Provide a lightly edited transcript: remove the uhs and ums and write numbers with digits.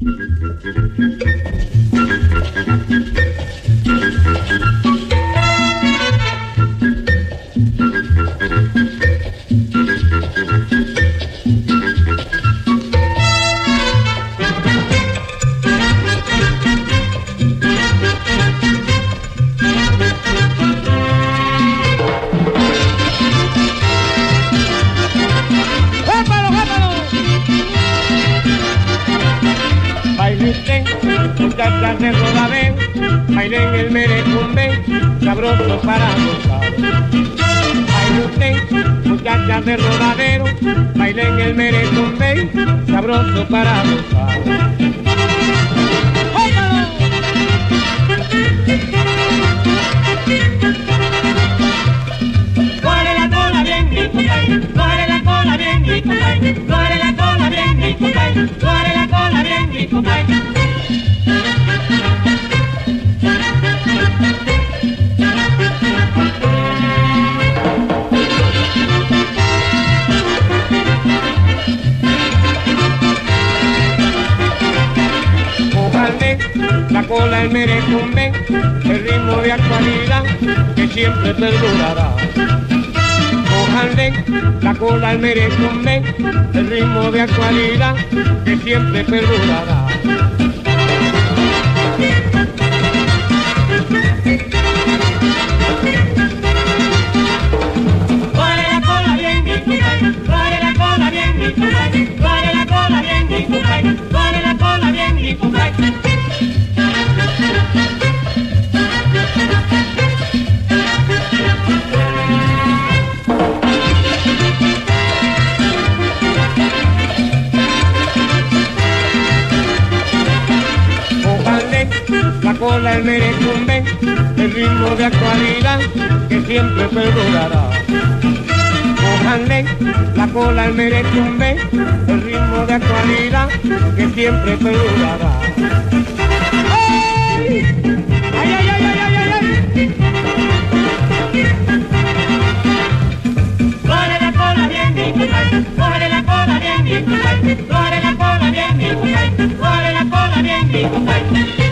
Muchachas de Rodadero, bailen el merecumbe, sabroso para gozar. Baile usted, muchachas de Rodadero, bailen el merecumbe, sabroso para gozar. Mueve la cola bien, mi compadre, mueve la cola bien, mi compadre, mueve la cola bien, mi compadre, mueve la cola bien, mi compadre. La cola, el merecumbe, el ritmo de actualidad que siempre perdurará. Cójanle la cola, el merecumbe, el ritmo de actualidad que siempre perdurará. Mueve la cola bien, mi compadre, mueve la cola bien, mi compadre, mueve la cola bien, mi compadre, mueve la cola bien, mi compadre. La cola, el merecumbe, el ritmo de actualidad que siempre perdurará. Cójanle la cola, el merecumbe, el ritmo de actualidad que siempre perdurará. ¡Ay! ¡Ay, ay, ay, ay, ay, ay! Mueve la cola bien, mi compadre, mueve la cola bien, mi compadre, mueve la cola bien, mi compadre, mueve la cola bien, mi compadre.